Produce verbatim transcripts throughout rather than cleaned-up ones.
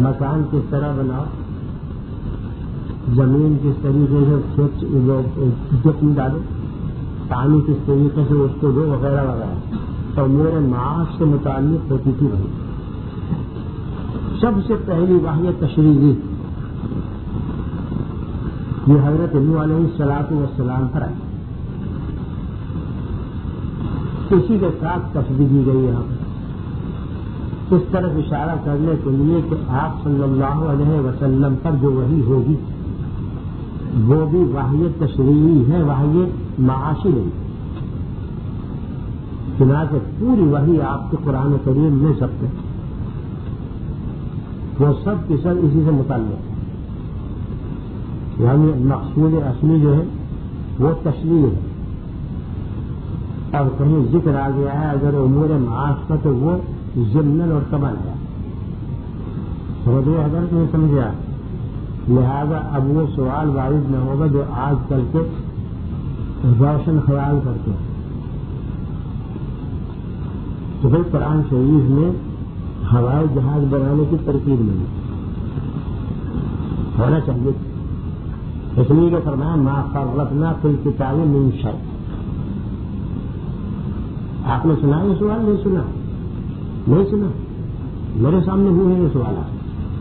مکان کس طرح بناؤ، زمین کس طریقے سے کھیت کھیت میں ڈالو، پانی کس طریقے سے اس کو دو، وغیرہ وغیرہ، تو میرے معاش سے متعلق ہوتی تھی وہی. سب سے پہلی وحی تشریعی یہ حضرت نوح علیہ الصلوۃ والسلام پر آئی. اسی کے ساتھ تصدیق دی گئی یہاں پر اس طرف اشارہ کرنے کے لیے کہ آپ صلی اللہ علیہ وسلم پر جو وحی ہوگی وہ بھی وحی تشریعی ہے، وحی معاشی نہیں. چنانچہ پوری وحی آپ کے قرآن کریم میں سب کے وہ سب کی سب اسی سے متعلق ہے. یعنی مقصود اصلی جو ہے وہ تشریح ہے، اور کہیں ذکر آ گیا ہے اگر امور معاش کا تو وہ ضمن اور تبن ہے. سمجھے اگر نہیں سمجھا، لہذا اب وہ سوال وارد نہ ہوگا جو آج کل کے روشن خیال کرتے ہیں. تو پھر قرآن شریف میں ہوائی جہاز بنانے کی ترکیب نہیں ہونا چاہیے، اس لیے کہ فرمایا ما فرطنا فی الکتاب من شیء. آپ نے سنا یہ سوال؟ نہیں سنا نہیں سنا میرے سامنے ہوئے ہیں یہ سوالات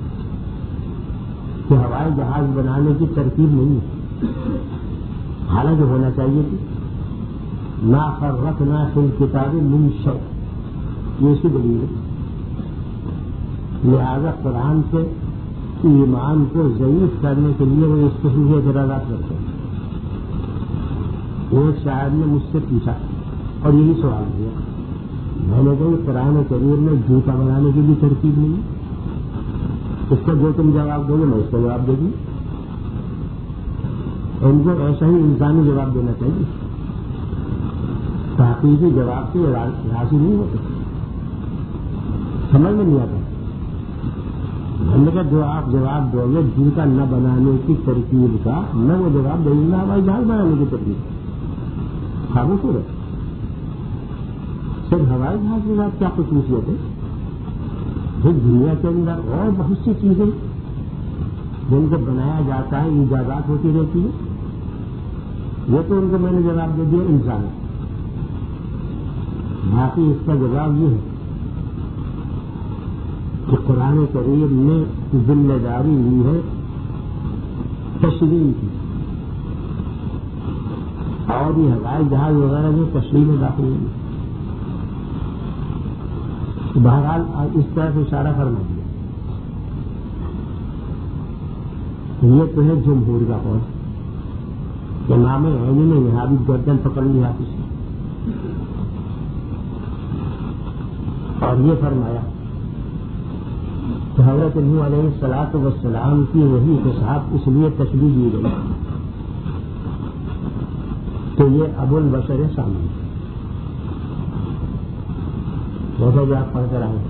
کہ ہوائی جہاز بنانے کی ترکیب نہیں ہے، حالانکہ ہونا چاہیے تھی. ما فرطنا فی الکتاب من شیء، یہ اسی دلیل ہے. لہذا قرآن سے ایمان کو ضعیف کرنے کے لیے وہ استحصال اعتراضات کرتے ہیں. ایک شاعر نے مجھ سے پوچھا اور یہی سوال کیا، میں نے کہا قرآن کریم میں جوتا بنانے کی بھی ترکیب نہیں. اس کا جو تم جواب دو گے میں اس کا جواب دے گی. ان کو ایسا ہی انسانی جواب دینا چاہیے، تحقیقی جواب سے راضی نہیں ہوتے، سمجھ میں نہیں آتا. ہم نے کہا جو آپ جواب دو گے جوتا نہ بنانے کی ترکیب کا، نہ وہ جواب دیں گے ہوائی جہاز بنانے کی ترکیب. خاموش ہو رہے صرف ہوائی جہاز کے ساتھ کیا خصوصیت ہے؟ پھر دنیا کے اندر اور بہت سی چیزیں جن کو بنایا جاتا ہے، ایجادات ہوتی رہتی ہے. یہ تو ان کو میں نے جواب دے دیا انسان. باقی اس کا جواب یہ ہے کہ قرآن کریم نے ذمہ داری لی ہے تشریح کی، اور یہ ہوائی جہاز وغیرہ جو تشریح میں داخل ہوئی. بہرحال اس طرح سے اشارہ فرما دیا. یہ تو ہے جمہور کا قول کہ امام عینی نے یہاں بھی گردن پکڑ لیا کسی، اور یہ فرمایا کہ حضرت نوح علیہ الصلوۃ والسلام کی وحی کے ساتھ اس لیے تشریح دی گئی کہ یہ ابو البشر سامنے جیسا کہ آپ پڑھ کر آئے،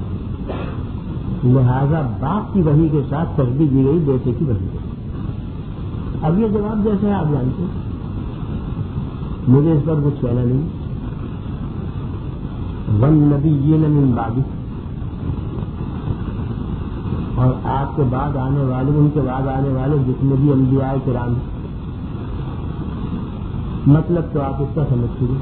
لہذا باپ کی وحی کے ساتھ تشریح دی گئی بیٹے کی وحی. اب یہ جواب جیسے ہے آپ جانتے ہیں، مجھے اس پر کچھ کہنا نہیں. والنبیین من بعدہ، اور آپ کے بعد آنے والے، ان کے بعد آنے والے جتنے بھی انبیاء کرام، مطلب تو آپ اس کا سمجھ چکے.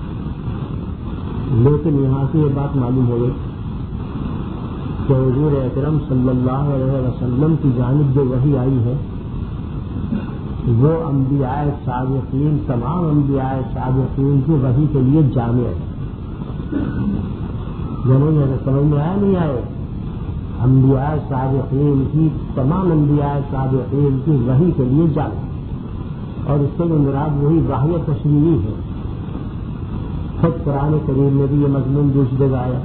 لیکن یہاں سے یہ بات معلوم ہو گئی کہ حضور اکرم صلی اللہ علیہ وسلم کی جانب جو وحی آئی ہے وہ انبیاء صادقین، تمام انبیاء صادقین کی وحی کے لیے جامع ہے. جنہیں سمجھ میں آیا نہیں آئے، انبیاء صادقین کی، تمام انبیاء صادقین کی وحی کے لیے جامع، اور اس سے مراد وہی وحی تشریعی ہے. خود قرآن کریم میں بھی یہ مضمون دوسری جگہ آیا،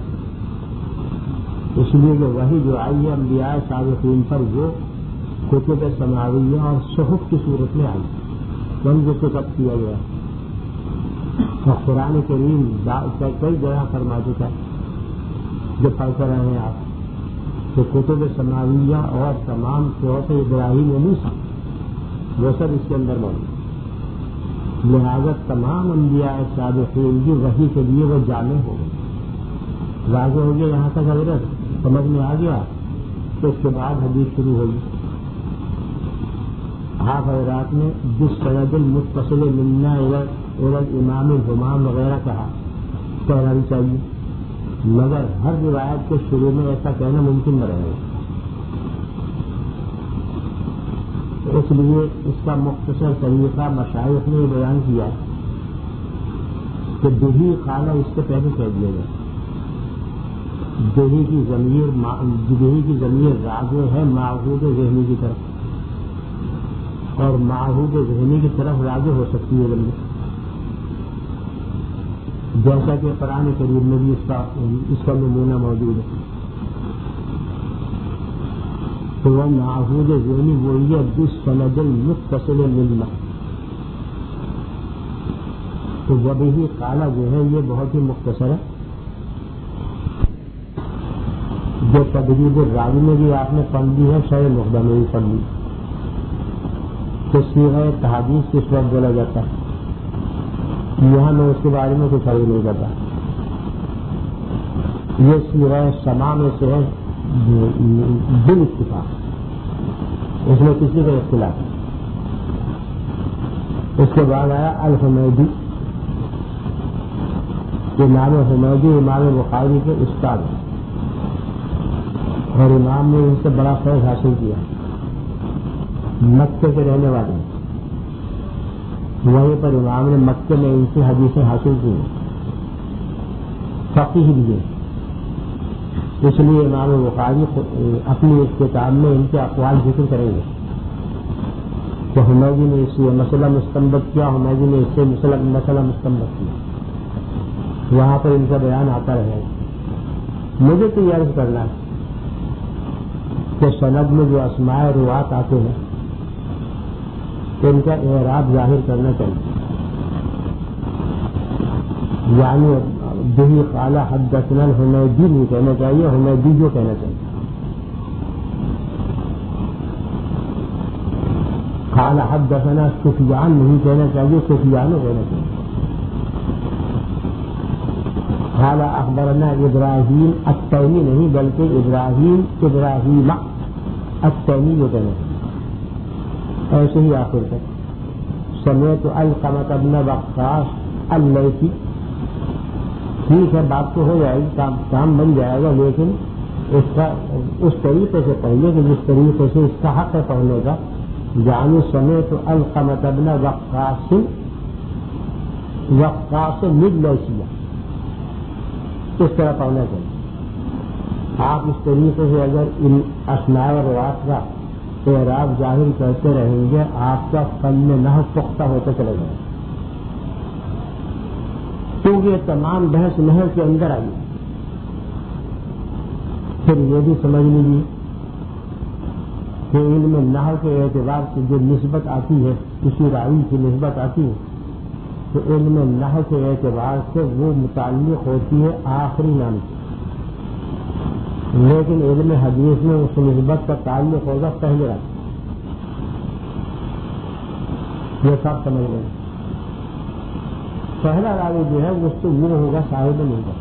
اس لیے کہ وحی جو آئی ہے انبیاء صادقین پر وہ کتب سماویہ اور صحف کی صورت میں آئی، جن کو کتب کیا گیا. اور قرآن کریم کئی جگہ فرما چکا ہے جو پڑھ کر رہے ہیں آپ کہ کتب سماویہ اور تمام صحف ابراہیم و موسیٰ وہ سب اس کے اندر موجود. لہذا تمام انبیاء صادقین کی وحی کے لیے وہ جامع ہو گئے. واضح ہو گیا یہاں تک حضرت سمجھ میں آ گیا. تو اس کے بعد حدیث شروع ہوگی. آپ حضرات نے جس سند المتصل منا امام الحمام وغیرہ کہا کہنا بھی چاہیے، مگر ہر روایت کے شروع میں ایسا کہنا ممکن نہ رہے. اس لیے اس کا مختصر طریقہ مشائخ نے بیان کیا کہ دیہی خانہ اس سے پہلے کہہ دیا گیا. دیہی کی ضمیر دیہی کی ضمیر راجع ہے معہود ذہنی کی طرف، اور معہود ذہنی کی طرف راجع ہو سکتی ہے ضمیر، جیسا کہ قرآن کریم میں بھی اس کا اس کا نمونہ موجود ہے. تو وہ معہود ذہنی وہی ہے جس سند المتصل ملنا. تو جب ہی کالا جو ہے یہ بہت ہی مختصر ہے. جو تدریب الراوی میں بھی آپ نے پڑھ لی ہے، شرح مقدمہ میں بھی پڑھ لی. تو صیغہ تحدیث کس وقت بولا جاتا ہے، یہاں میں اس کے بارے میں کچھ عرض نہیں کرتا. یہ صیغہ سما میں سے ہے بال اتفاق، اس میں کسی کا اختلاف ہے. اس کے بعد آیا الحمیدی. امام حمیدی امام بخاری کے استاد ہیں، اور امام نے ان سے بڑا فیض حاصل کیا. مکے کے رہنے والے ہیں، وہیں پر امام نے مکے میں ان سے حدیثیں حاصل کی ہیں. فقیہ بھی ہیں. اس لیے امام بخاری اپنی اس کتاب میں ان کے اقوال ذکر کریں گے کہ حمیدی نے اس سے مسئلہ مستنبط کیا، حمیدی نے اس سے مسئلہ مستنبط کیا. وہاں پر ان کا بیان آتا رہے گا. مجھے تو یہ عرض کرنا ہے کہ سند میں جو اسماء روات آتے ہیں ان کا اعراب ظاہر کرنا چاہیے. یعنی دیہی قال حدثنا الحمیدی نہیں کہنا چاہیے، حمیدی جو کہنا چاہیے. قال حدثنا سفیان نہیں کہنا چاہیے، سفیان کہنا چاہیے. قال اخبرنا ابراہیم التیمی نہیں بلکہ ابراہیم ابراہیم التیمی جو کہنا چاہیے. ایسے ہی آخر تک سمیت القمۃ بن وقاص اللیثی. ٹھیک ہے، بات تو ہو جائے گی، کام کام بن جائے گا، لیکن اس کا اس طریقے سے پڑھیے کہ جس طریقے سے اس کا حق ہے پڑھنے کا. یعنی سمیت القمۃ بن وقاص وقاص اللیثی، اس طرح پڑھنا چاہیے. آپ اس طریقے سے اگر ان اسماء روات کا اعراب ظاہر کرتے رہیں گے، آپ کا فن نحو پختہ ہوتا چلے گا. کیونکہ یہ تمام بحث نحو کے اندر آئی. پھر یہ بھی سمجھ لیجیے کہ علم نحو کے اعتبار سے جو نسبت آتی ہے، کسی راوی کی نسبت آتی ہے، تو علم نحو کے اعتبار سے وہ متعلق ہوتی ہے آخری نام سے، لیکن علم حدیث میں اس نسبت کا تعلق ہوگا پہلے رات. یہ سب سمجھ لیں. پہلا راوی جو ہے اس سے وہ ہوگا صاحب نسبت.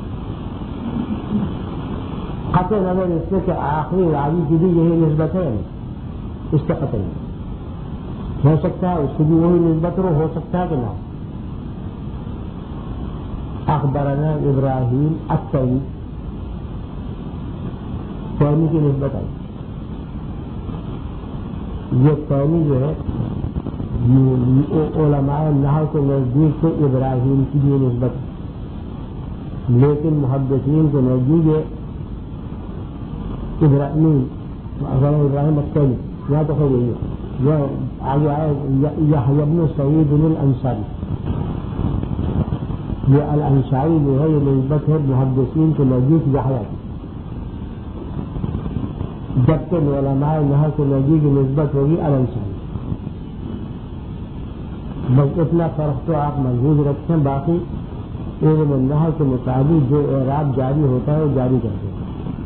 قطع نظر اس سے کہ آخری راوی کی بھی یہی نسبت ہے، اس سے قطع نہیں ہو سکتا ہے. اس کی بھی وہی نسبت ہو سکتا ہے کہ نہ. اخبرنا ابراہیم التیمی، تیمی کی نسبت آئی. یہ تیمی جو ہے علماء نحو کے نزدیک سے ابراہیم کی بھی نسبت ہے، لیکن محدثین کے نزدیک یہ ابراہیم ابراہیم التیمی. یہاں تو خیر یہی ہے. یہ آگے آئے یحییٰ بن سعید الانصاری. یہ الانصاری جو ہے یہ نسبت ہے محدثین کے نزدیک یحییٰ کی، جبکہ علماء نحو کے نزدیک کی نسبت ہوگی الانصاری. بس اتنا فرق تو آپ محفوظ رکھیں. باقی علم نحو کے مطابق جو اعراب جاری ہوتا ہے وہ جاری کرتے ہیں.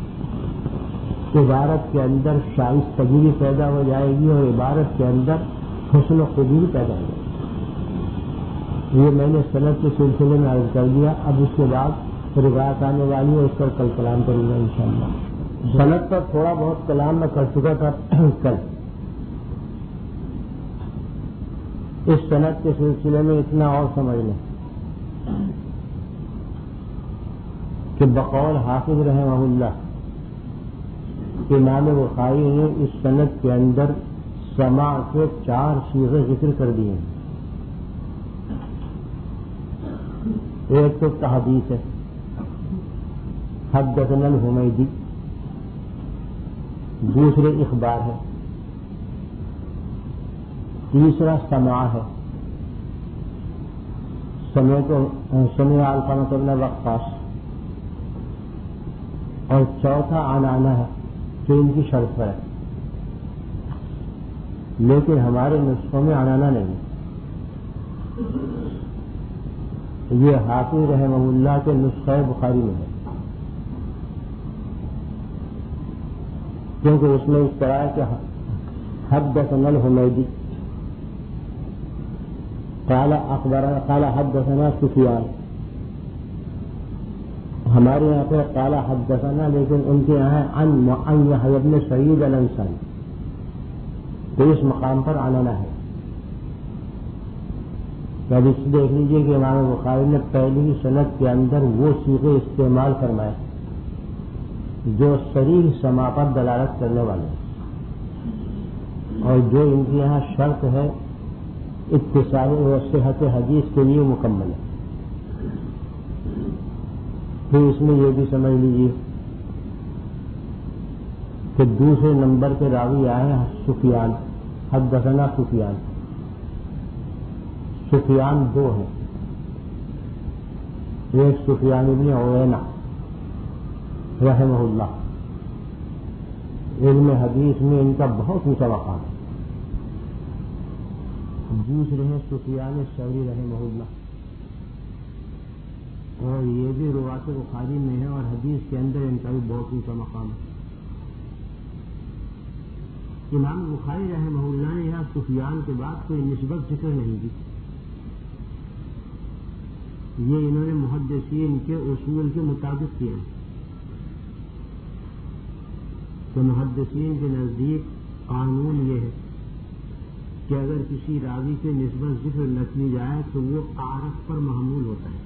عبارت کے اندر شائستگی پیدا ہو جائے گی اور عبارت کے اندر حسن و خوبی پیدا ہو جائے گی. یہ میں نے سند کے سلسلے میں عرض کر دیا. اب اس کے بعد روایت آنے والی ہے، اس پر کل کلام کروں گا انشاءاللہ. سند پر تھوڑا بہت کلام میں کر چکا تھا کل. اس سند کے سلسلے میں اتنا اور سمجھ لیں کہ بقول حافظ رحمہ اللہ امام بخاری نے اس سند کے اندر سماع کے چار صیغے ذکر کر دیے ہیں. ایک تو تحدیث ہے، حدثنا الحمیدی. دوسرے اخبار ہے. تیسرا سماع ہے، سمعت سمع علقمہ بن وقاص. اور چوتھا عنانہ ہے جو ان کی شرط پر ہے، لیکن ہمارے نسخوں میں عنانہ نہیں. یہ حافظ رحمہ اللہ کے نسخہ بخاری میں ہے، کیونکہ اس میں اس طرح ہے کہ حدثنا الحمیدی قال اخبرنا قال حدثنا سفیان. ہمارے یہاں پہ قال حدثنا، لیکن ان کے یہاں عن عن یحییٰ بن سعید الانصاری. تو اس مقام پر عنانہ ہے. اب اس دیکھ لیجیے کہ امام بخاری نے پہلی ہی سند کے اندر وہ صیغے استعمال فرمائے جو صریح سماع پر دلالت کرنے والے ہیں، اور جو ان کے یہاں شرط ہے اتصال و صحت حدیث کے لیے مکمل ہے. پھر اس میں یہ بھی سمجھ لیجیے کہ دوسرے نمبر پہ راوی آئے ہیں سفیان، حدثنا سفیان. سفیان دو ہیں، ایک سفیان ابن عیینہ رحمہ اللہ، علم حدیث میں ان کا بہت اونچا مقام ہے. دوسرے ہیں سفیان ثوری رحمہ اللہ، اور یہ بھی روایت بخاری میں ہے اور حدیث کے اندر ان کا بھی بہت اونچا مقام ہے. امام بخاری رحمہ اللہ نے یہاں سفیان کے بعد کوئی نسبت ذکر نہیں کی. یہ انہوں نے محدثین کے اصول کے مطابق کیا کہ محدثین کے نزدیک قانون یہ ہے کہ اگر کسی راوی سے نسبت ذکر نہ کی جائے تو وہ عارف پر محمول ہوتا ہے.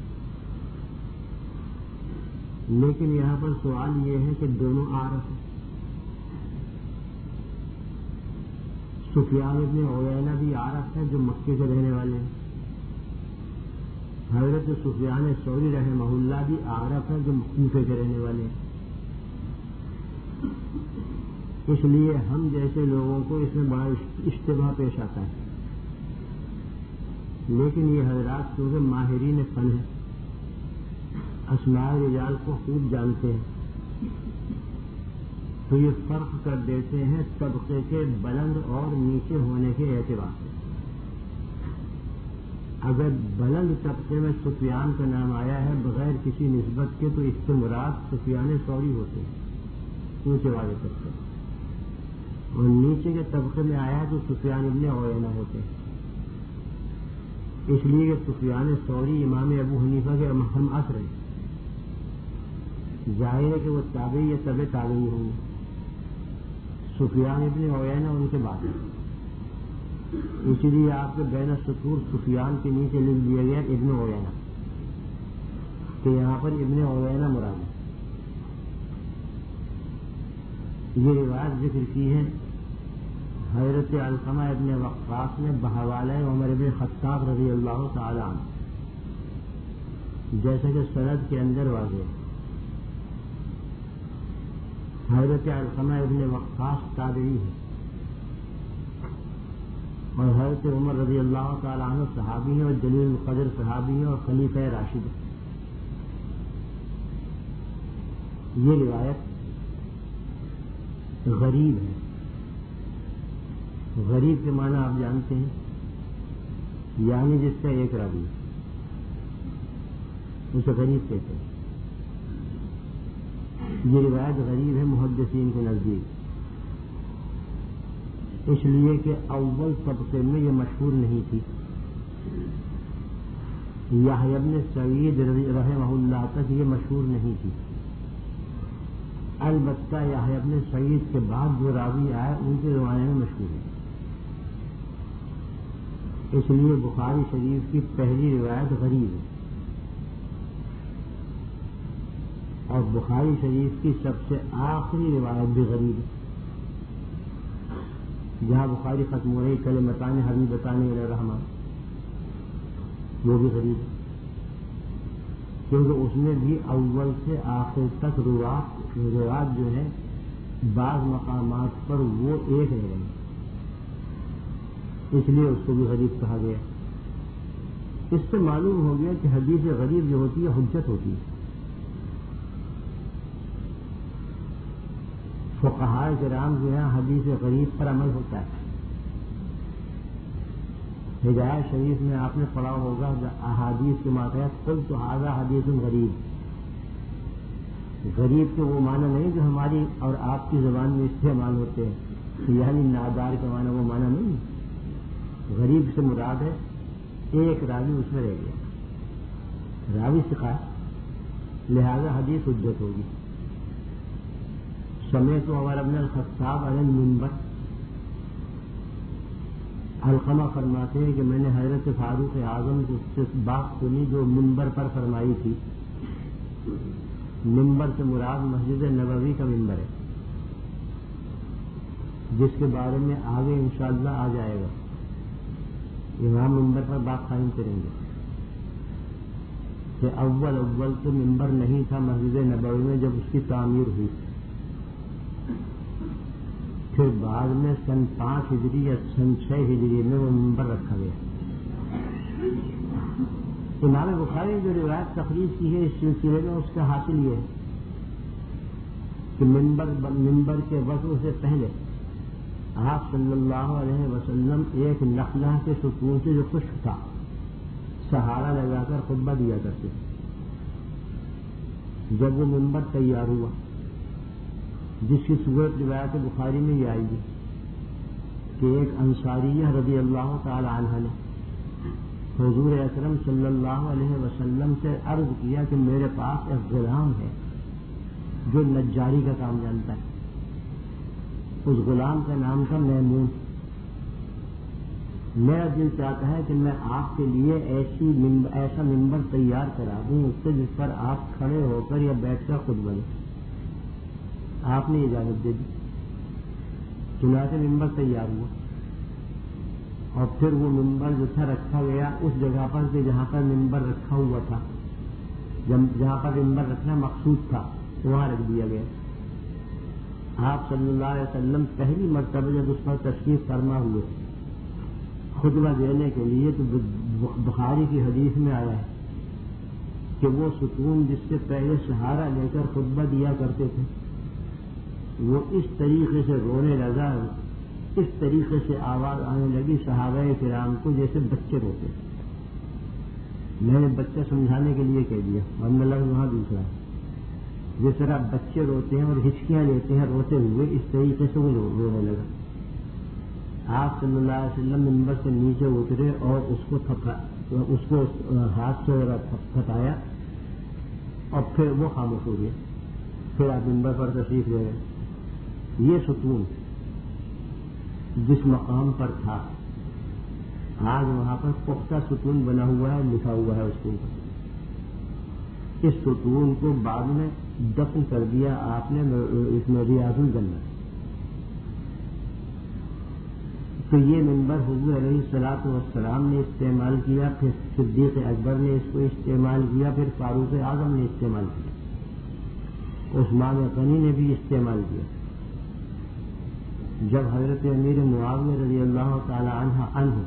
لیکن یہاں پر سوال یہ ہے کہ دونوں عارف ہیں. سفیان ابن عیینہ بھی عارف ہے جو مکے سے رہنے والے ہیں. حضرت سفیان ثوری رحمہ اللہ بھی عارف ہے جو کوفے کے رہنے والے ہیں. اس لیے ہم جیسے لوگوں کو اس میں بڑا اشتباہ پیش آتا ہے، لیکن یہ حضرات کیونکہ ماہرین فن ہیں، اسماء رجال کو خوب جانتے ہیں، تو یہ فرق کر دیتے ہیں طبقے کے بلند اور نیچے ہونے کے اعتبار سے. اگر بلند طبقے میں سفیان کا نام آیا ہے بغیر کسی نسبت کے تو اس سے مراد سفیان ثوری ہوتے ہیں اونچے والے طبقے، اور نیچے کے طبقے میں آیا تو سفیان ابن عیینہ ہوتے ہیں. اس لیے کہ سفیان ثوری امام ابو حنیفہ کے ہم عصر ہیں، ظاہر ہے کہ وہ تابعی یا طبع تابعی ہوں گے. سفیان ابن عیینہ ان کے بعد ہے، اسی لیے آپ کے بین السطور سفیان کے نیچے لکھ دیا گیا ابن عیینہ، کہ یہاں پر ابن عیینہ مراد ہے. یہ روایت ذکر کی ہے حضرت علقمہ ابن وقاص نے بحوالہ عمر ابن خطاب رضی اللہ تعالی عنہ، جیسا کہ سند کے اندر واضح ہے. حضرت علقمہ ابن وقاص تابعی ہے اور حضرت عمر رضی اللہ تعالی عنہ صحابی ہیں اور جلیل القدر صحابی ہیں اور خلیفہ راشد ہیں. یہ روایت غریب ہے. غریب کے معنی آپ جانتے ہیں، یعنی جس کا ایک راوی اسے غریب کہتے ہیں. یہ روایت غریب ہے محدثین کے نزدیک، اس لیے کہ اول طبقے میں یہ مشہور نہیں تھی. یحییٰ بن سعید رحمہ اللہ تک یہ مشہور نہیں تھی. البتہ یحییٰ ابن سعید کے بعد جو راوی آئے ان کے زمانے میں مشہور ہے. اس لیے بخاری شریف کی پہلی روایت غریب ہے اور بخاری شریف کی سب سے آخری روایت بھی غریب ہے. جہاں بخاری ختم ہو رہی کلمتان حبیبتان الی الرحمن وہ بھی غریب ہے کیونکہ اس میں بھی اول سے آخر تک روایت روایت جو ہے بعض مقامات پر وہ ایک رہ گئی اس لیے اس کو بھی غریب کہا گیا. اس سے معلوم ہو گیا کہ حدیث غریب جو ہوتی ہے حجت ہوتی ہے. فقہاء کرام جو ہے حدیث غریب پر عمل ہوتا ہے. ہدایت شریف میں آپ نے پڑھا ہوگا احادیث کے ماتحت خود تو ھذا حدیث غریب. غریب کے وہ معنی نہیں جو ہماری اور آپ کی زبان میں استعمال ہوتے ہیں یعنی نادار کا معنی وہ معنی نہیں. غریب سے مراد ہے ایک راوی اس میں رہ گیا راوی ثقہ لہذا حدیث حجت ہوگی. سمعت عمر بن الخطاب علی المنبر علقمہ فرماتے ہیں کہ میں نے حضرت فاروق اعظم سے بات سنی جو منبر پر فرمائی تھی. منبر سے مراد مسجد نبوی کا منبر ہے جس کے بارے میں آگے انشاءاللہ آ جائے گا. امام منبر پر بات قائم کریں گے کہ اول اول تو منبر نہیں تھا مسجد نبوی میں جب اس کی تعمیر ہوئی. پھر بعد میں سن پانچ ہجری یا سن چھ ہجری میں وہ منبر رکھا گیا. امام بخاری نے جو روایت تخریج کی ہے اس سلسلے میں اس کا حاصل یہ ہے کہ منبر منبر کے وضع سے پہلے آپ صلی اللہ علیہ وسلم ایک نخلا کے ستون سے جو خشک تھا سہارا لگا کر خطبہ دیا کرتے تھے. جب وہ منبر تیار ہوا جس کی صورت روایت بخاری میں یہ آئی ہے کہ ایک انصاریہ رضی اللہ تعالی عنہ نے حضور اکرم صلی اللہ علیہ وسلم سے عرض کیا کہ میرے پاس ایک غلام ہے جو نجاری کا کام جانتا ہے. اس غلام کا نام تھا میمون. میرا دل چاہتا ہے کہ میں آپ کے لیے ایسی منبر ایسا ممبر تیار کرا دوں اس سے جس پر آپ کھڑے ہو کر یا بیٹھ کر خود بنے. آپ نے اجازت دے دی. چنانچہ ممبر تیار ہوا اور پھر وہ ممبر جو تھا رکھا گیا اس جگہ پر کہ جہاں پر ممبر رکھا ہوا تھا جہاں پر ممبر رکھنا مقصود تھا وہاں رکھ دیا گیا. آپ صلی اللہ علیہ وسلم پہلی مرتبہ جب اس پر تشریف فرما ہوئے خطبہ دینے کے لیے تو بخاری کی حدیث میں آیا ہے کہ وہ ستون جس سے پہلے سہارا لے کر خطبہ دیا کرتے تھے وہ اس طریقے سے رونے لگا اس طریقے سے آواز آنے لگی صحابہ کرام کو جیسے بچے روتے. میں نے بچہ سمجھانے کے لیے کہہ دیا اور مطلب وہاں دوسرا جس طرح بچے روتے ہیں اور ہچکیاں لیتے ہیں روتے ہوئے اس طریقے سے وہ رونے لگا. آپ صلی اللہ علیہ وسلم منبر سے نیچے اترے اور اس کو تھپا اس کو ہاتھ سے تھپایا اور پھر وہ خاموش ہو گیا. پھر آپ منبر پر تشریف لے گئے. یہ ستون جس مقام پر تھا آج وہاں پر پختہ ستون بنا ہوا ہے لکھا ہوا ہے اس کے اوپر. اس ستون کو بعد میں دفن کر دیا آپ نے اس میں ریاض الجنہ. تو یہ منبر حضور علیہ الصلوۃ والسلام نے استعمال کیا پھر صدیق اکبر نے اس کو استعمال کیا پھر فاروق اعظم نے استعمال کیا عثمان غنی نے بھی استعمال کیا. جب حضرت امیر معاویہ رضی اللہ تعالی عنہ عنہ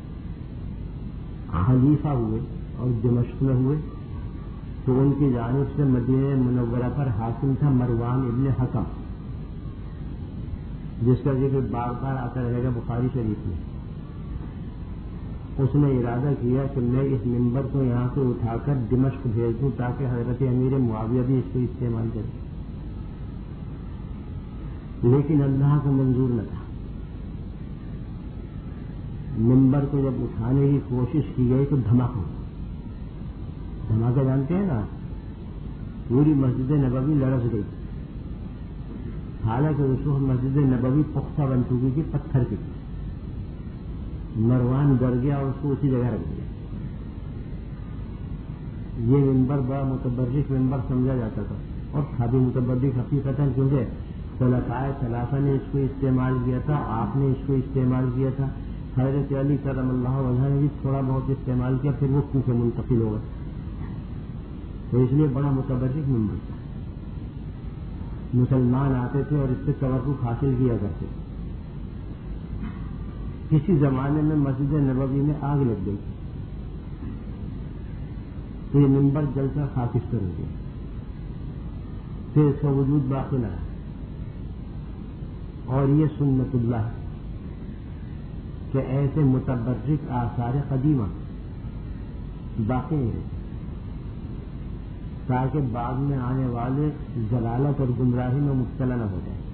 خلیفہ ہوئے اور دمشق میں ہوئے تو ان کی جانب سے مدینہ منورہ پر حاکم تھا مروان ابن حکم جس کا ذکر بار بار آتا رہے گا بخاری شریف میں. اس نے ارادہ کیا کہ میں اس منبر کو یہاں سے اٹھا کر دمشق بھیج دوں تاکہ حضرت امیر معاویہ بھی اس کو استعمال کرے. لیکن اللہ کو منظور نہ تھا. منبر کو جب اٹھانے کی کوشش کی گئی تو دھماکہ دھماکہ جانتے ہیں نا پوری مسجد نبوی لڑک گئی حالانکہ اس وقت مسجد نبوی پختہ بن چکی تھی پتھر کی، مروان ڈر گیا اور اس کو اسی جگہ رکھ دیا۔ یہ منبر بڑا متبرک منبر سمجھا جاتا تھا اور تھا بھی متبرک حقیقتاً، کیونکہ خلفائے ثلاثہ نے اس کو استعمال کیا تھا، آپ نے اس کو استعمال کیا تھا، حضرت علی کرم اللہ وجہ نے بھی تھوڑا بہت استعمال کیا، پھر وہ کوفے منتقل ہو گئے، تو اس لیے بڑا متبرک منبر تھا۔ مسلمان آتے تھے اور اس سے توقف حاصل کیا کرتے تھے۔ کسی زمانے میں مسجد نبوی میں آگ لگ گئی تو یہ منبر جل کر خاکستر ہو گیا، پھر اس کا وجود باقی نہ رہا، اور یہ سنت اللہ ہے کہ ایسے متبرک آثار قدیمہ باقی نہیں رہے، تاکہ بعد میں آنے والے ضلالت اور گمراہی میں مبتلا نہ ہو جائے۔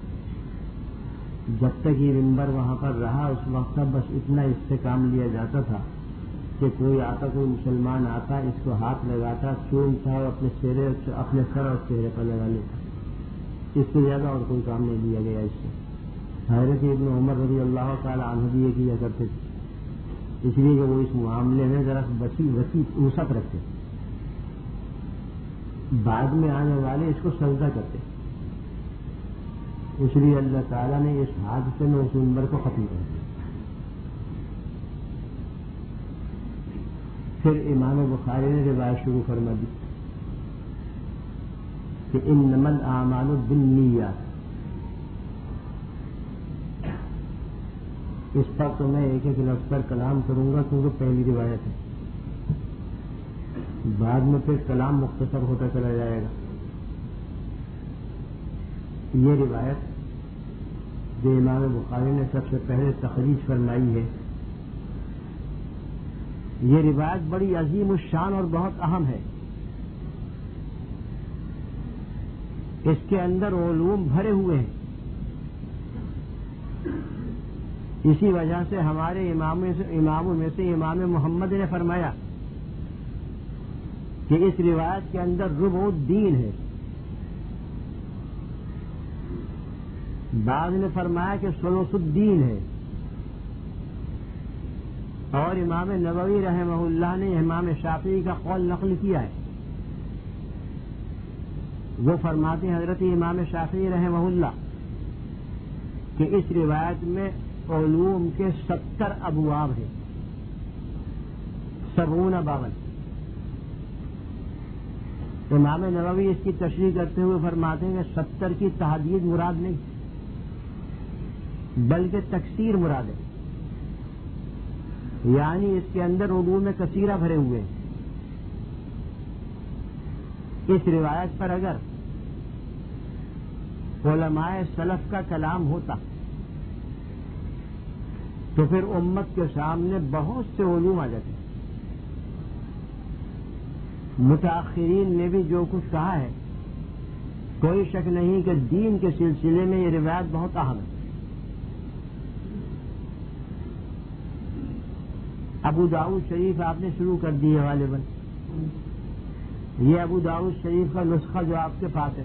جب تک یہ منبر وہاں پر رہا اس وقت تک بس اتنا اس سے کام لیا جاتا تھا کہ کوئی آتا، کوئی مسلمان آتا، اس کو ہاتھ لگاتا، چومتا اور اپنے چہرے اپنے سر اور چہرے پر لگا لیتا، اس سے زیادہ اور کوئی کام نہیں لیا گیا اس سے۔ حضرت ابن عمر رضی اللہ تعالی عنہ بھی یہ کیا کرتے تھے، اس لیے کہ وہ اس معاملے میں ذرا وسیع وسیع وسعت رکھتے، بعد میں آنے والے اس کو سجدہ کرتے، اس لیے اللہ تعالیٰ نے اس حادثے میں اس منبر کو ختم کر دیا۔ پھر امام بخاری نے روایت شروع فرما دی کہ انما الاعمال بالنیات، اس پر تو میں ایک ایک لفظ پر کلام کروں گا کیونکہ پہلی روایت ہے، بعد میں پھر کلام مختصر ہوتا چلا جائے گا۔ یہ روایت جو امام بخاری نے سب سے پہلے تخریج فرمائی ہے، یہ روایت بڑی عظیم الشان اور بہت اہم ہے، اس کے اندر علوم بھرے ہوئے ہیں، اسی وجہ سے ہمارے اماموں میں سے امام محمد نے فرمایا کہ اس روایت کے اندر ربع الدین ہے، بعض نے فرمایا کہ ثلث الدین ہے، اور امام نووی رحمہ اللہ نے امام شافعی کا قول نقل کیا ہے، وہ فرماتے ہیں حضرت امام شافعی رحمہ اللہ کہ اس روایت میں علوم کے ستر ابواب ہیں، سبعون بابن۔ امام نووی اس کی تشریح کرتے ہوئے فرماتے ہیں کہ ستر کی تحدید مراد نہیں بلکہ تکثیر مراد ہے، یعنی اس کے اندر علوم کثیرہ بھرے ہوئے ہیں۔ اس روایت پر اگر علماء سلف کا کلام ہوتا تو پھر امت کے سامنے بہت سے علوم آ جاتے۔ متاخرین نے بھی جو کچھ کہا ہے کوئی شک نہیں کہ دین کے سلسلے میں یہ روایت بہت اہم ہے۔ ابو داؤد شریف آپ نے شروع کر دی ہے غالباً، یہ ابو داؤد شریف کا نسخہ جو آپ کے پاس ہے،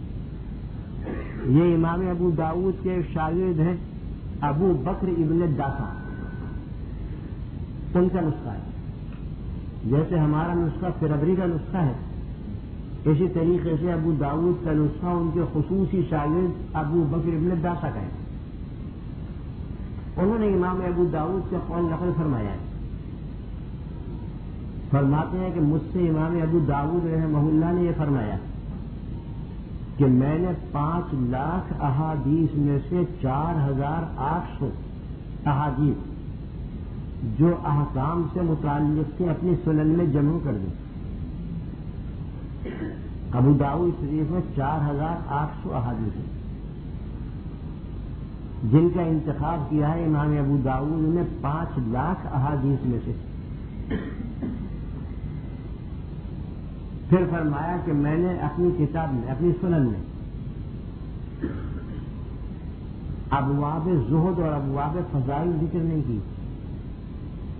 یہ امام ابو داؤد کے شاگرد ہیں ابو بکر ابن داسا، ان کا نسخہ ہے۔ جیسے ہمارا نسخہ فربری کا نسخہ ہے، اسی طریقے سے ابو داؤد کا نسخہ ان کے خصوصی شاگرد ابو بکر ابن داسا کا ہے۔ انہوں نے امام ابو داؤد سے قول نقل فرمایا ہے، فرماتے ہیں کہ مجھ سے امام ابو داؤد رحمہ اللہ نے یہ فرمایا کہ میں نے پانچ لاکھ احادیث میں سے چار ہزار آٹھ سو احادیث جو احکام سے متعلق تھے اپنی سنن میں جمع کر دی۔ ابو داؤد شریف میں چار ہزار آٹھ سو احادیث ہیں جن کا انتخاب کیا ہے امام ابو داؤد نے پانچ لاکھ احادیث میں سے۔ پھر فرمایا کہ میں نے اپنی کتاب میں اپنی سنن میں ابواب زہد اور ابواب فضائل ذکر نہیں کی،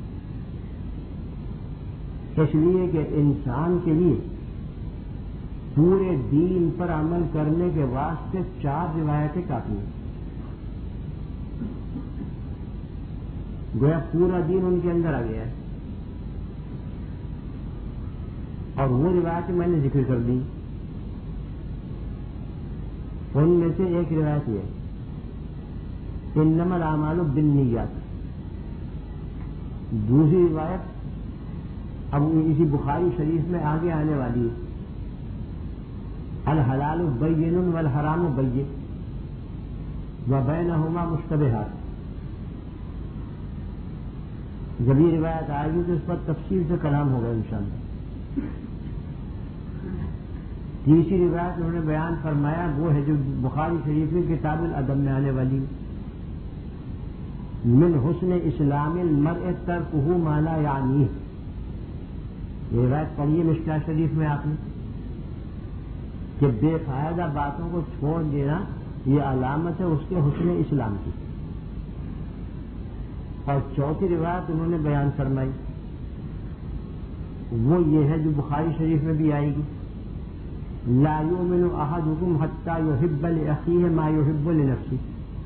اس لیے کہ انسان کے لیے پورے دین پر عمل کرنے کے واسطے چار روایتیں کافی ہیں. گویا پورا دین ان کے اندر آ گیا ہے. اور وہ روایتیں میں نے ذکر کر دی. ان میں سے ایک روایت یہ انما الاعمال بالنیات. دوسری روایت اب اسی بخاری شریف میں آگے آنے والی ہے الحلال بین والحرام بین وبینہما مشتبہات. جب یہ روایت آئے گی تو اس پر تفصیل سے کلام ہوگا انشاءاللہ. تیسری روایت انہوں نے بیان فرمایا وہ ہے جو بخاری شریف میں کتاب الادب میں آنے والی من حسن اسلام المرء ترکہ ما لا یعنیہ. یہ روایت پڑھیے مشکاہ شریف میں آپ نے کہ بے فائدہ باتوں کو چھوڑ دینا یہ علامت ہے اس کے حسن اسلام کی. اور چوتھی روایت انہوں نے بیان فرمائی وہ یہ ہے جو بخاری شریف میں بھی آئے گی لا یؤمن احدکم حتی یحب لاخیہ ما یحب لنفسہ.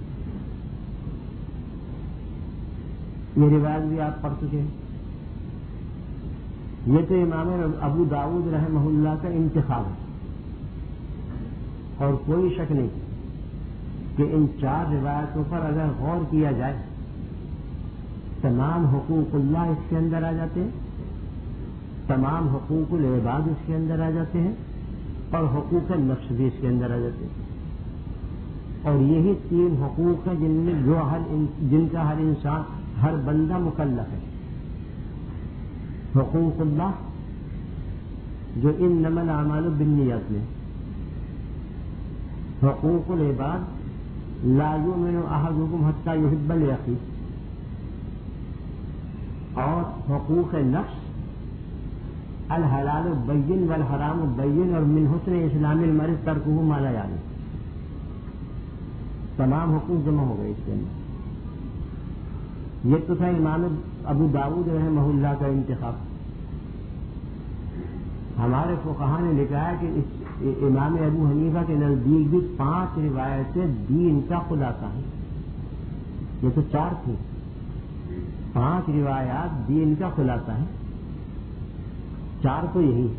یہ روایت بھی آپ پڑھ چکے ہیں. یہ تو امام ابو داؤد رحمہ اللہ کا انتخاب ہے اور کوئی شک نہیں کہ ان چار روایتوں پر اگر غور کیا جائے تمام حقوق اللہ اس کے اندر آ جاتے ہیں, تمام حقوق العباد اس کے اندر آ جاتے ہیں اور حقوق نفس بھی اس کے اندر آ جاتے ہیں. اور یہی تین حقوق ہیں جن میں جو ہر جن کا ہر انسان ہر بندہ مکلف ہے. حقوق اللہ جو انما الاعمال بالنیات میں, حقوق العباد لا یؤمن احدکم حتی یحب لاخیہ, اور حقوق نفس الحلال بین والحرام بین اور من حسن اسلام المرء ترکہ ما لا یعنیہ. تمام حقوق جمع ہو گئے اس کے اندر. یہ تو تھا امام ابو داؤد رحمہ اللہ کا انتخاب. ہمارے فقہاء نے لکھا ہے کہ اس امام ابو حنیفہ کے نزدیک بھی پانچ روایتیں دین کا خلاصہ ہیں. یہ تو چار تھیں, پانچ روایات دین کا خلاصہ ہیں, چار تو یہی.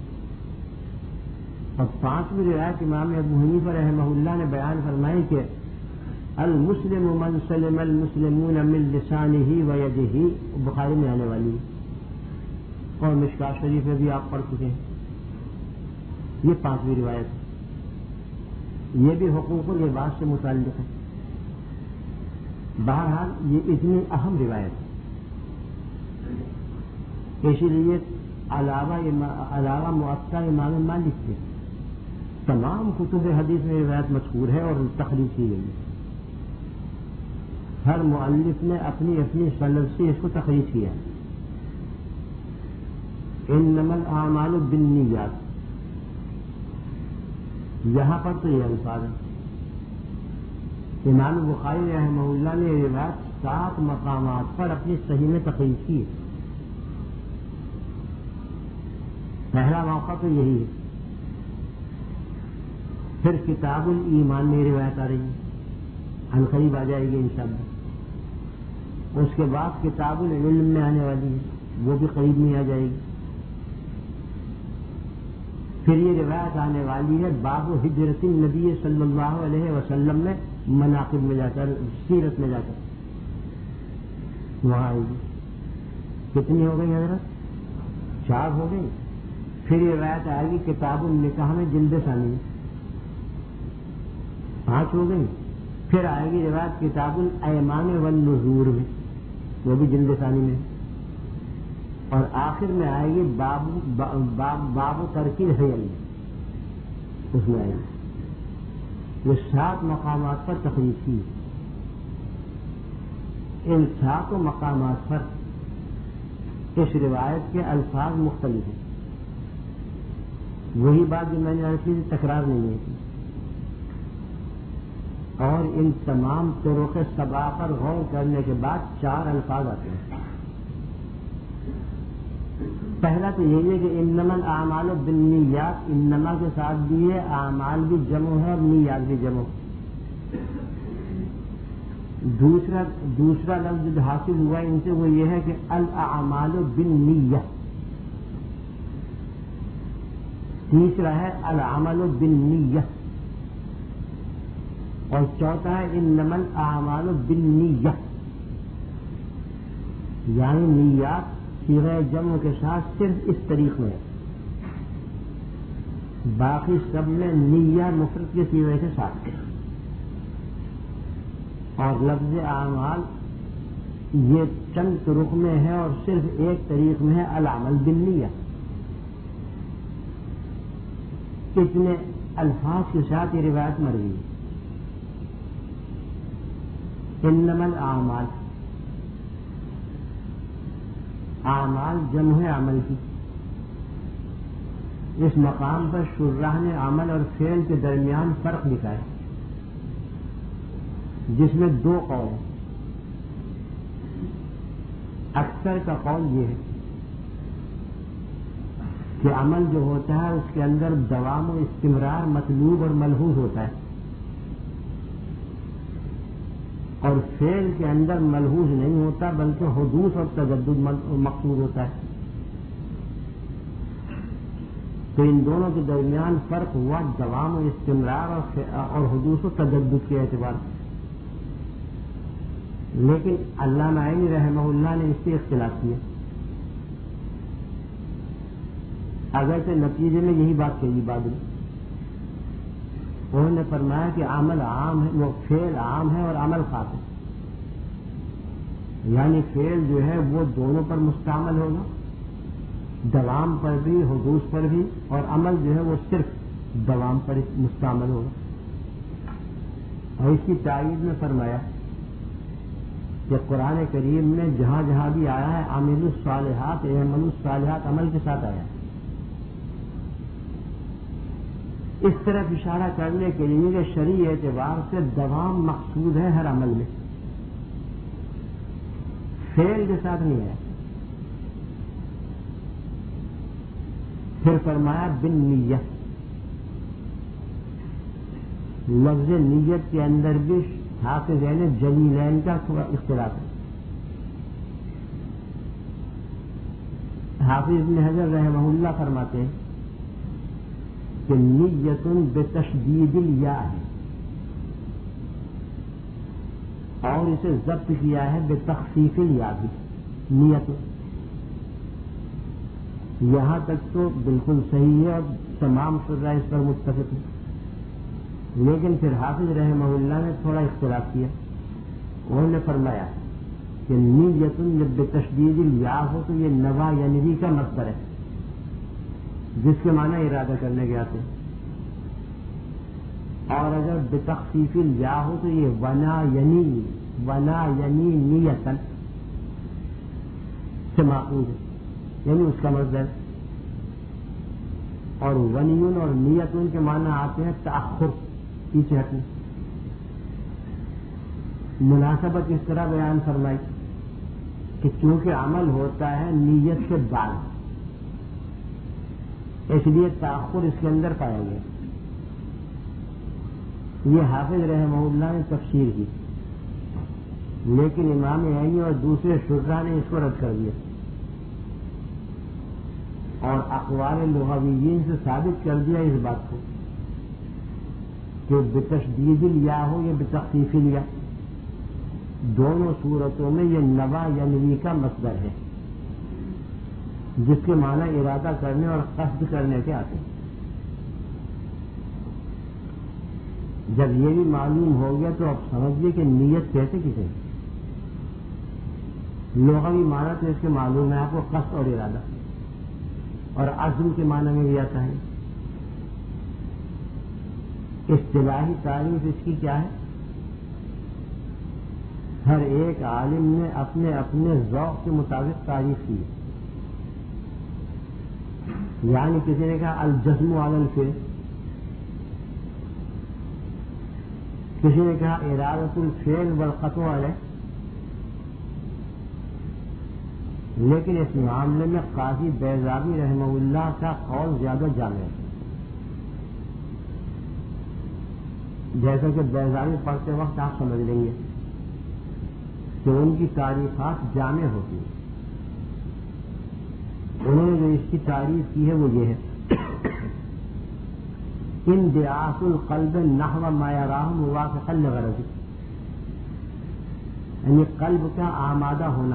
اور پانچویں روایت امام ابو حنیفہ رحمہ اللہ نے بیان فرمائی کہ المسلم من سلم المسلمون من لسانہ ویدہ, بخاری میں آنے والی اور مشکاہ شریف میں بھی آپ پڑھ چکے ہیں. یہ پانچویں روایت یہ بھی حقوق العباد سے متعلق ہے. بہرحال یہ اتنی اہم روایت ہے, اسی لیے علاوہ علاوہ موطا امام مالک کے تمام کتب حدیث میں روایت مذکور ہے اور تخریج کی گئی ہے. ہر مؤلف نے اپنی اپنی سند سے اس کو تخریج کیا. انما الاعمال بالنیات, یہاں پر تو یہ الفاظ ہے. امام بخاری رحمہ اللہ نے یہ روایت سات مقامات پر اپنی صحیح میں تخریج کی ہے. پہلا موقع تو یہی ہے. پھر کتاب الایمان میں روایت آ رہی ہے, عنقریب آ جائے گی انشاءاللہ. اس کے بعد کتاب العلم میں آنے والی ہے, وہ بھی قریب میں آ جائے گی. پھر یہ روایت آنے والی ہے باب ہجرت النبی صلی اللہ علیہ وسلم میں, مناقب میں جا کر, سیرت میں جا کر وہاں آئے گی. کتنی ہو گئی حضرت؟ چار ہو گئی. پھر یہ روایت آئے گی کتاب النکاح میں جلد ثانی میں, پانچ ہو گئی. پھر آئے گی روایت کتاب الایمان والنذور میں, وہ بھی جلد ثانی میں. اور آخر میں آئے گی باب باب باب ترکیل حیل میں, اس میں آئے گی. یہ سات مقامات پر تخریج کی. ان ساتوں مقامات پر اس روایت کے الفاظ مختلف ہیں. وہی بات جو میں نے عرض کی تکرار نہیں ہے. اور ان تمام طرق سبا پر غور کرنے کے بعد چار الفاظ آتے ہیں. پہلا تو یہی ہے کہ انما الاعمال بالنیات، انما کے ساتھ بھی ہے، اعمال بھی جمع ہے اور نیات بھی جمع ہے۔ دوسرا دوسرا لفظ جو حاصل ہوا ان سے وہ یہ ہے کہ الاعمال بالنیہ، تیسرا ہے العمل بالنیہ، اور چوتھا ہے انما الاعمال بالنیہ، یعنی نیات صیغہ جمع کے ساتھ صرف اس طریق میں ہے، باقی سب میں نیہ مفرد کے صیغے کے ساتھ ہے۔ اور لفظ اعمال یہ چند طرق میں ہے اور صرف ایک طریق میں ہے العمل بالنیہ۔ اتنے الفاظ کے ساتھ یہ روایت مروی ہے۔ انما الاعمال، اعمال جمع ہے عمل کی۔ اس مقام پر شراح نے عمل اور فعل کے درمیان فرق لکھا ہے، جس میں دو قول ہیں۔ اکثر کا قول یہ ہے کہ عمل جو ہوتا ہے اس کے اندر دوام و استمرار مطلوب اور ملحوظ ہوتا ہے، اور فعل کے اندر ملحوظ نہیں ہوتا بلکہ حدوث اور تجدد مقصود ہوتا ہے۔ تو ان دونوں کے درمیان فرق ہوا دوام و استمرار اور حدوث و تجدد کے اعتبار سے۔ لیکن علامہ عینی رحمہ اللہ نے اس سے اختلاف کیا، اگرچہ نتیجے میں یہی بات کہی بعد میں۔ انہوں نے فرمایا کہ عمل عام ہے، وہ فعل عام ہے اور عمل خاص ہے، یعنی فعل جو ہے وہ دونوں پر مستعمل ہوگا، دوام پر بھی حدوث پر بھی، اور عمل جو ہے وہ صرف دوام پر مستعمل ہوگا۔ اور اس کی تائید میں فرمایا کہ قرآن کریم میں جہاں جہاں بھی آیا ہے عامل الصالحات، اعملوا الصالحات عمل کے ساتھ آیا ہے۔ اس طرف اشارہ کرنے کے لیے کہ شرعی اعتبار سے دوام مقصود ہے ہر عمل میں، فعل کے ساتھ نہیں ہے۔ پھر فرمایا بالنیہ، لفظ نیت کے اندر بھی حافظین جلیلین کا اختلاف ہے۔ حافظ ابن حجر رحمہ اللہ فرماتے ہیں کہ نیت بتشدید الیا ہے، اور اسے ضبط کیا ہے بتخفیف الیا بھی، نیت۔ یہاں تک تو بالکل صحیح ہے اور تمام شرح اس پر متفق ہیں، لیکن پھر حافظ رحمہ اللہ نے تھوڑا اختلاف کیا۔ انہوں نے فرمایا کہ نیت جب بتشدید الیا ہو تو یہ نوا ینوی کا مصدر ہے، جس کے معنی ارادہ کرنے کے آتے ہیں، اور اگر بتخفیف الیا ہو تو یہ ونا ینی ونا ینی نیتن سے ماخوذ ہے، یعنی اس کا مصدر۔ اور ونیون اور نیتن کے معنی آتے ہیں تأخر، پیچھے ہٹنے۔ مناسبت اس طرح بیان فرمائی کہ چونکہ عمل ہوتا ہے نیت کے بعد، اس لیے تأخر اس کے اندر پایا گیا۔ یہ حافظ رحمہ اللہ نے تفسیر کی، لیکن امام عینی اور دوسرے شرح نے اس کو رد کر دیا اور اقوال لغویین سے ثابت کر دیا اس بات کو کہ بتشدید الیا ہو یا بتخفیف الیا، دونوں صورتوں میں یہ نوا ینوی کا مصدر ہے، جس کے معنی ارادہ کرنے اور قصد کرنے کے آتے ہیں۔ جب یہ بھی معلوم ہو گیا تو اب سمجھیے کہ نیت کیسے کسے، لغوی معنی تو اس کے معلوم ہے آپ کو، قصد اور ارادہ، اور عزم کے معنی میں بھی آتا ہے۔ اصطلاحی تعریف اس کی کیا ہے؟ ہر ایک عالم نے اپنے اپنے ذوق کے مطابق تعریف کی، یعنی کسی نے کہا الجزم علی الفعل، کسی نے کہا ارادۃ الفعل والقطع علیہ، لیکن اس معاملے میں قاضی بیضاوی رحمہ اللہ کا قول زیادہ جامع ہے. جیسا کہ بیضاوی پڑھتے وقت آپ سمجھ لیں گے کہ ان کی تعریفات جامع ہوتی ہیں. انہوں نے جو اس کی تعریف کی ہے وہ یہ ہے: انبعاث القلب نحو ما یراہ موافقا لغرض، یعنی قلب کا آمادہ ہونا.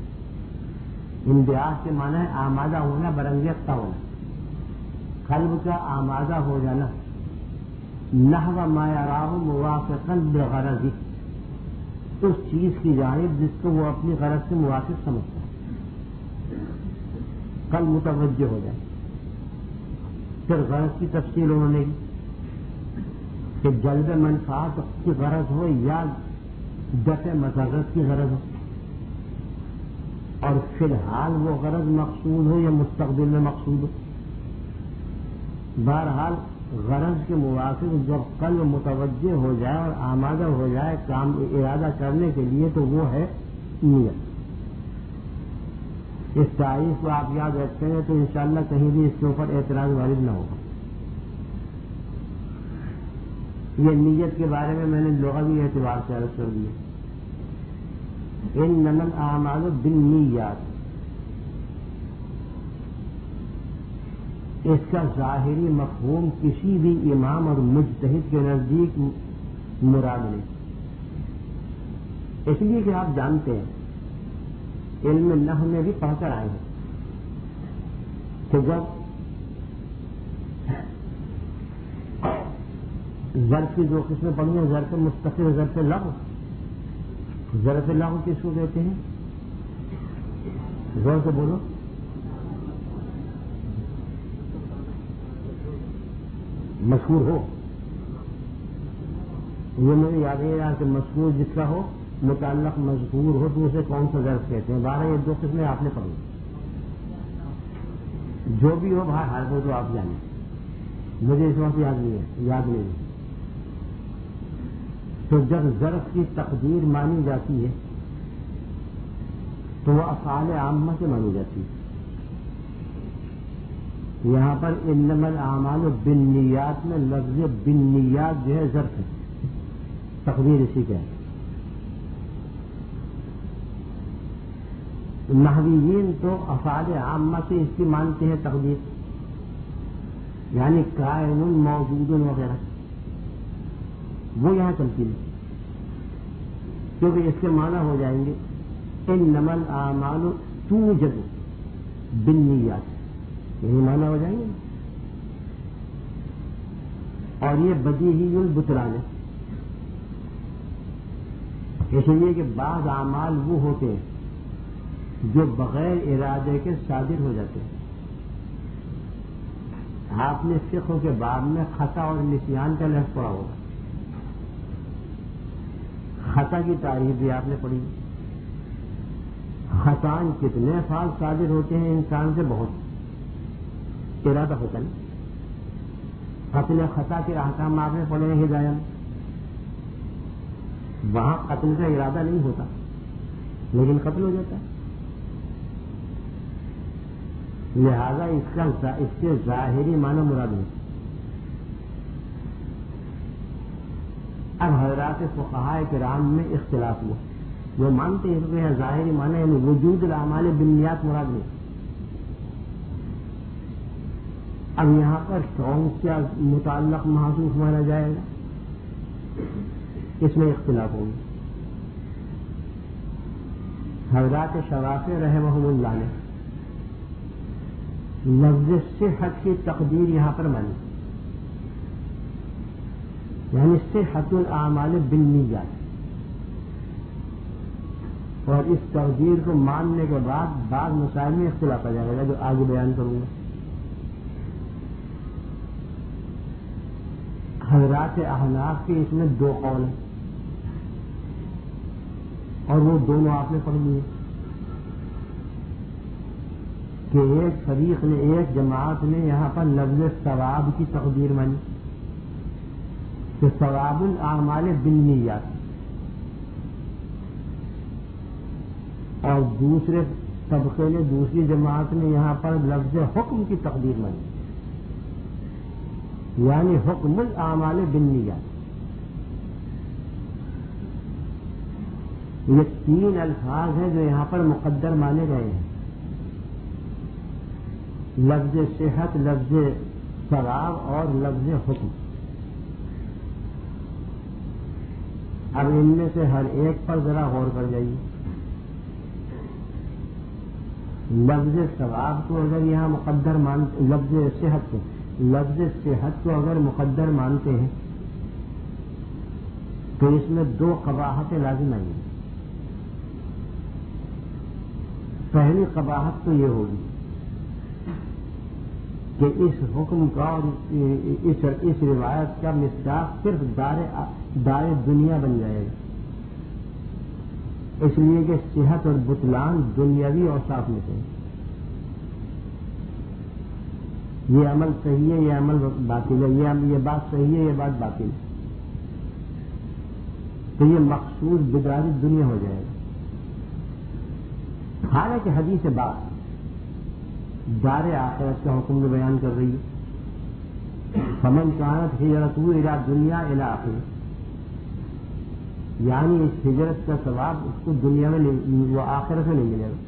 انبعاث کے معنی ہے آمادہ ہونا، برانگیختہ ہونا. قلب کا آمادہ ہو جانا نحو ما یراہ موافقا لغرض، اس چیز کی جانب جس کو وہ اپنی غرض سے موافق سمجھتا ہے، قلب متوجہ ہو جائے. پھر غرض کی تفصیل انہوں نے کہ جلب منفعت کی غرض ہو یا دفع مضرت کی غرض ہو، اور فی الحال وہ غرض مقصود ہو یا مستقبل میں مقصود ہو. بہرحال غرض کے موافق جب قلب متوجہ ہو جائے اور آمادہ ہو جائے کام ارادہ کرنے کے لیے تو وہ ہے نیت. اس تعریف کو آپ یاد رکھتے ہیں تو انشاءاللہ کہیں بھی اس کے اوپر اعتراض وارد نہ ہوگا. یہ نیت کے بارے میں میں نے لغوی اعتبار سے عرض کر دیا. انما الاعمال بالنیات، اس کا ظاہری مفہوم کسی بھی امام اور مجتہد کے نزدیک مراد نہیں. اس لیے کہ آپ جانتے ہیں علم نحو میں بھی پڑھ کر آئے ہیں کہ جب ظرف کی دو قسمیں پڑھی ہیں، ظرف مستقل، ظرف لغو. ظرف لغو کس کو کہتے ہیں؟ زور سے بولو. مشہور ہو، یہ مجھے یاد ہے یار کہ مشہور جس کا ہو متعلق مذکور ہو تو اسے کون سا ظرف کہتے ہیں. بارہ یہ دو قسمیں آپ نے پڑھی، جو بھی ہو باہر ہر کو تو آپ جانیں. مجھے اس وقت یاد نہیں ہے، یاد نہیں ہے. تو جب ظرف کی تقدیر مانی جاتی ہے تو وہ افعال عامہ سے مانی جاتی ہے. یہاں پر انما الاعمال بالنیات میں لفظ بالنیات جو ہے ظرف ہے، تقدیر اسی کا ہے. نحویین تو افعال عامہ سے اس کی مانتے ہیں تقدیر، یعنی کائن موجود وغیرہ، وہ یہاں چلتی نہیں، کیونکہ اس کے معنی ہو جائیں گے انما الاعمال توجد بالنیات، یہی معنی ہو جائیں گے. اور یہ بدیہی البطلان ہے، اس لیے کہ بعض اعمال وہ ہوتے ہیں جو بغیر ارادے کے صادر ہو جاتے ہیں. آپ نے فقہ کے باب میں خطا اور نسیان کا لفظ پڑھا ہوگا. خطا کی تعریف بھی آپ نے پڑھی. خطان کتنے افعال صادر ہوتے ہیں انسان سے؟ بہت، ارادہ ہوتا نہیں. قتل خطا کے احکام آپ نے پڑھے ہیں ہدایہ میں، وہاں قتل کا ارادہ نہیں ہوتا لیکن قتل ہو جاتا ہے. لہذا اس کا اس کے ظاہری معنی مراد ہے. اب حضرات فقہاء کرام میں اختلاف ہوا، وہ مانتے ہیں کہ ظاہری معنی یعنی وجود الاعمال بالنیات مراد نہیں. اب یہاں پر کون کیا متعلق محسوس مانا جائے گا، اس میں اختلاف ہوگی. حضرات شوافی رحمہم اللہ نے لفظ صحت کی تقدیر یہاں پر مانی، یعنی صحت الاعمال بالنیات. اور اس تقدیر کو ماننے کے بعد بعض مسائل میں اختلاف آ جائے گا جو آگے بیان کروں گا. حضرات احناف کے اس میں دو قول ہیں اور وہ دونوں آپ نے پڑھ لیے کہ ایک فریق نے، ایک جماعت نے یہاں پر لفظ ثواب کی تقدیر مانی کہ ثواب الاعمال بالنیات، اور دوسرے طبقے نے دوسری جماعت نے یہاں پر لفظ حکم کی تقدیر مانی، یعنی حکم الاعمال بالنیات. یہ تین الفاظ ہیں جو یہاں پر مقدر مانے گئے ہیں، لفظ صحت، لفظ ثواب اور لفظ حکم. اب ان میں سے ہر ایک پر ذرا غور کر جائیے. لفظ ثواب کو اگر یہاں مقدر مانتے، لفظ صحت کو لفظ صحت کو اگر مقدر مانتے ہیں تو اس میں دو قباحتیں لازم آئیں گی. پہلی قباحت تو یہ ہوگی کہ اس حکم کا اور اس, اس روایت کا مصداق صرف دار دار دنیا بن جائے گا، اس لیے کہ صحت اور بطلان دنیاوی اوصاف میں سے. یہ عمل صحیح ہے، یہ عمل باطل ہے، یہ یہ بات صحیح ہے، یہ بات باطل ہے، تو یہ مخصوص بدار دنیا ہو جائے گا. حالانکہ حدیث بات دار آخرت کا حکم میں بیان کر رہی ہے. فمن کانت ہجرتہ الی دنیا الی آخرہ، یعنی اس ہجرت کا ثواب اس کو دنیا میں نہیں، وہ آخرت میں نہیں ملے گا.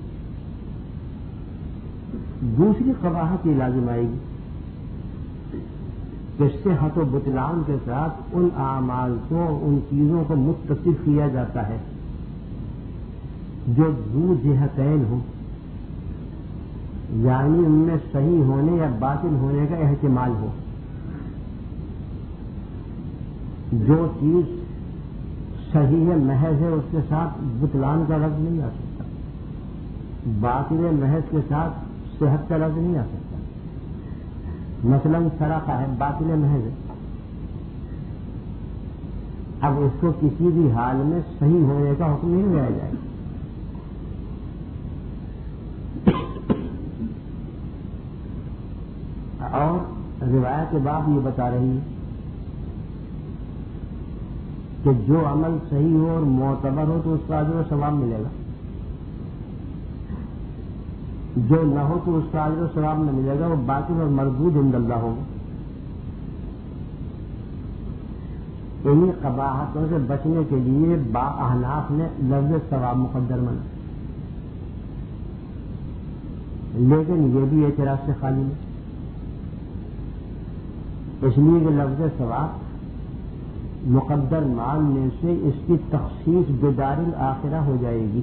دوسری قباحت یہ لازم آئے گی کہ صحت و بطلان کے ساتھ ان اعمال کو، ان چیزوں کو متصف کیا جاتا ہے جو ذو جہتین ہوں، یعنی ان میں صحیح ہونے یا باطل ہونے کا احتمال ہو. جو چیز صحیح ہے، محض ہے، اس کے ساتھ بطلان کا لفظ نہیں آ سکتا. باطل محض کے ساتھ صحت کا لفظ نہیں آ سکتا. مثلا سرقہ ہے، باطل محض ہے، اب اس کو کسی بھی حال میں صحیح ہونے کا حکم نہیں دیا جائے گا. اور روایت کے بعد یہ بتا رہی ہے کہ جو عمل صحیح ہو اور معتبر ہو تو اس کا اجر و ثواب ملے گا، جو نہ ہو تو اس کا اجر و ثواب نہ ملے گا، وہ باطل اور مردود عند اللہ ہوگا. انہیں قباحتوں سے بچنے کے لیے با احناف نے لفظ ثواب مقدر مانا، لیکن یہ بھی اعتراض سے خالی ہے، اس لیے کہ لفظ ثواب مقدر ماننے سے اس کی تخصیص بدار الآخرہ ہو جائے گی.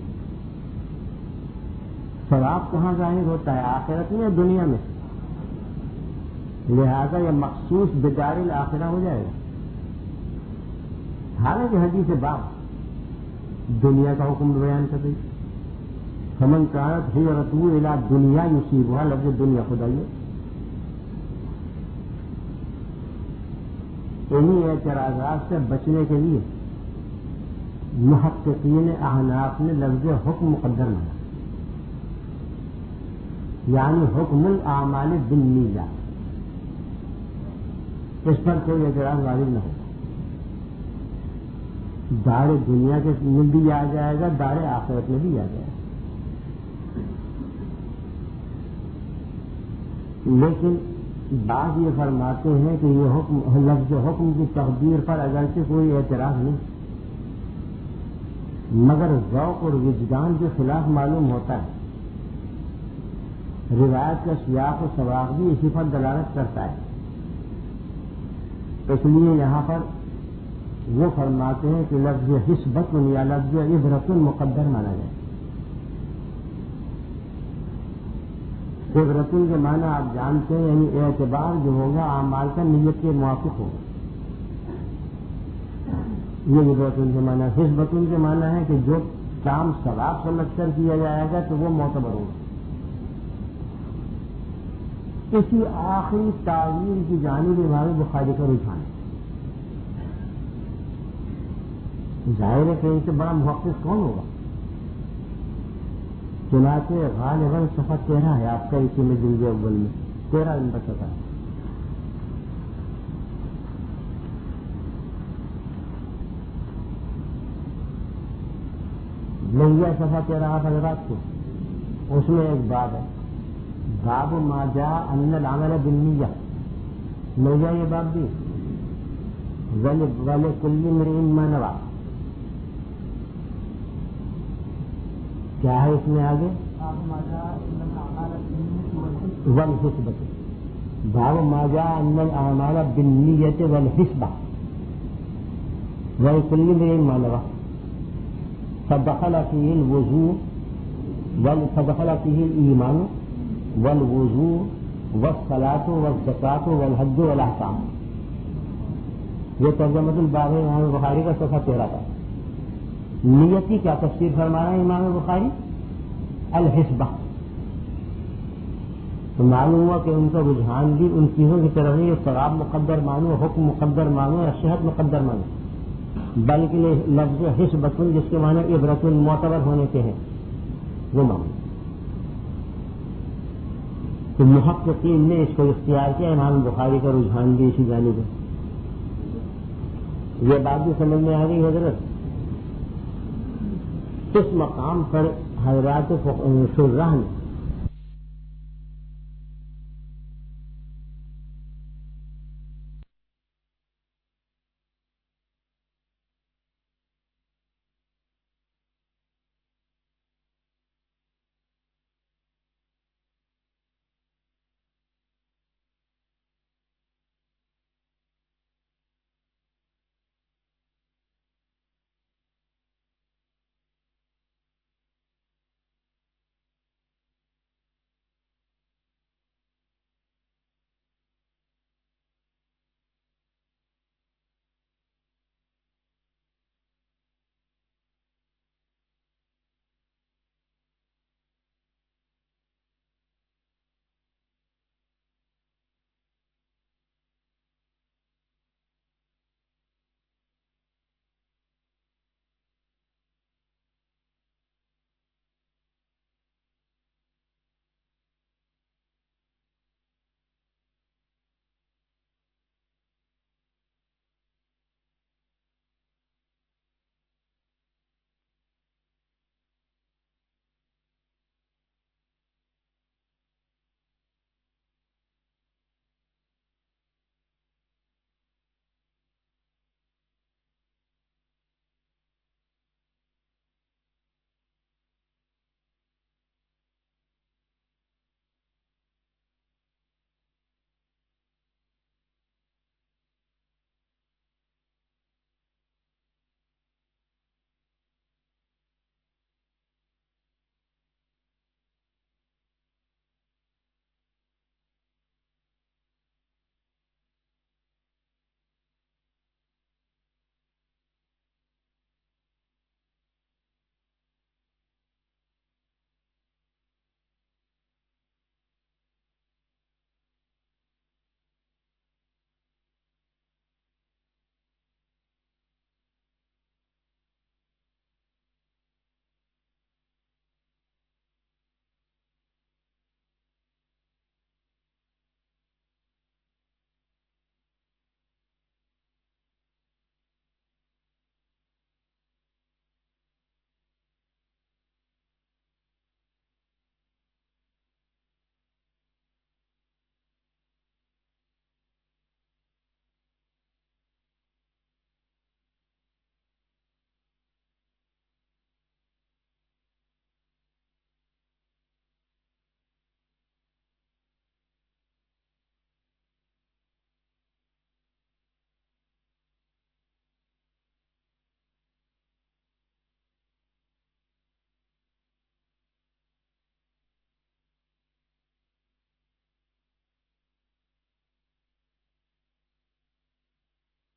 ثواب کہاں ظاہر ہوتا ہے؟ آخرت میں یا دنیا میں؟ لہذا یہ مخصوص بدار الآخرہ ہو جائے گا. حالانکہ حدیث باب دنیا کا حکم بیان کر رہی. فمن کانت ہجرتہ الی دنیا یصیبھا، لفظ دنیا خدائی. انہی اعتراضات سے بچنے کے لیے محققین احناف نے لفظ حکم مقدر مانا، یعنی حکم الاعمال بالنیات. اس پر کوئی اعتراض وارد نہ ہوگا. دار دنیا کے میں بھی آ جائے گا، دار آخرت میں بھی آ جائے گا. لیکن بعض یہ فرماتے ہیں کہ یہ حکم، لفظ حکم کی تقدیر پر اگرچہ کوئی اعتراض نہیں، مگر ذوق اور وجدان کے خلاف معلوم ہوتا ہے. روایت کا سیاق و سواق بھی اسی پر دلالت کرتا ہے. اس لیے یہاں پر وہ فرماتے ہیں کہ لفظ حسبت یا لفظ عبرت مقدر مانا جائے. عبرت کے معنی آپ جانتے ہیں، یعنی اعتبار جو ہوگا اعمال کا نیت کے موافق ہوگا. یہ عبرت کے معنی. حسبت کے معنی ہے کہ جو کام ثواب سمجھ کر کیا جائے گا تو وہ معتبر ہوگا. اسی آخری تعویل کی جانب امام بخاری کا رجحان ہے. ظاہر ہے کہ ان سے بڑا محقق کون ہوگا؟ چنانچہ غالباً صفحہ تیرہ ہے آپ کا اسی میں جلد اول میں تیرہ نمبر صفحہ. لہیا صفحہ تیرہ آپ حضرات کو اس میں ایک باب ہے، باب ما جاء ان العمل بالنیہ، مل جائے یہ باب بھی، وَلِكُلِّ امْرِئٍ مَّا نَوَىٰ، کیا ہے اس میں آگے؟ والحسبۃ، باب ما جاء ان الاعمال بالنیۃ والحسبۃ وَلِكُلِّ امْرِئٍ مَّا نَوَىٰ، فدخل فيه الوضوء فدخل فيه الإيمان والوضوء والصلاة والزكاة والحج والأحکام. یہ ترجمۃ الباب ہے امام بخاری کا صفحہ تیرہ کا. نیت کی کیا تفسیر فرما رہے ہیں امام بخاری؟ الحسبہ. تو معلوم ہوا کہ ان کا رجحان بھی ان چیزوں کی طرف نہیں، ثواب مقدر مانو، حکم مقدر مانو یا صحت مقدر مانو، بلکہ لفظ حسبۃ جس کے معنی عبرت معتبر ہونے کے ہیں وہ مانو. تو محققین نے اس کو اختیار کیا، امام بخاری کا رجحان بھی اسی جانب ہے. یہ بات بھی سمجھ میں آ گئی حضرت. اس مقام پر حضرات شرح نے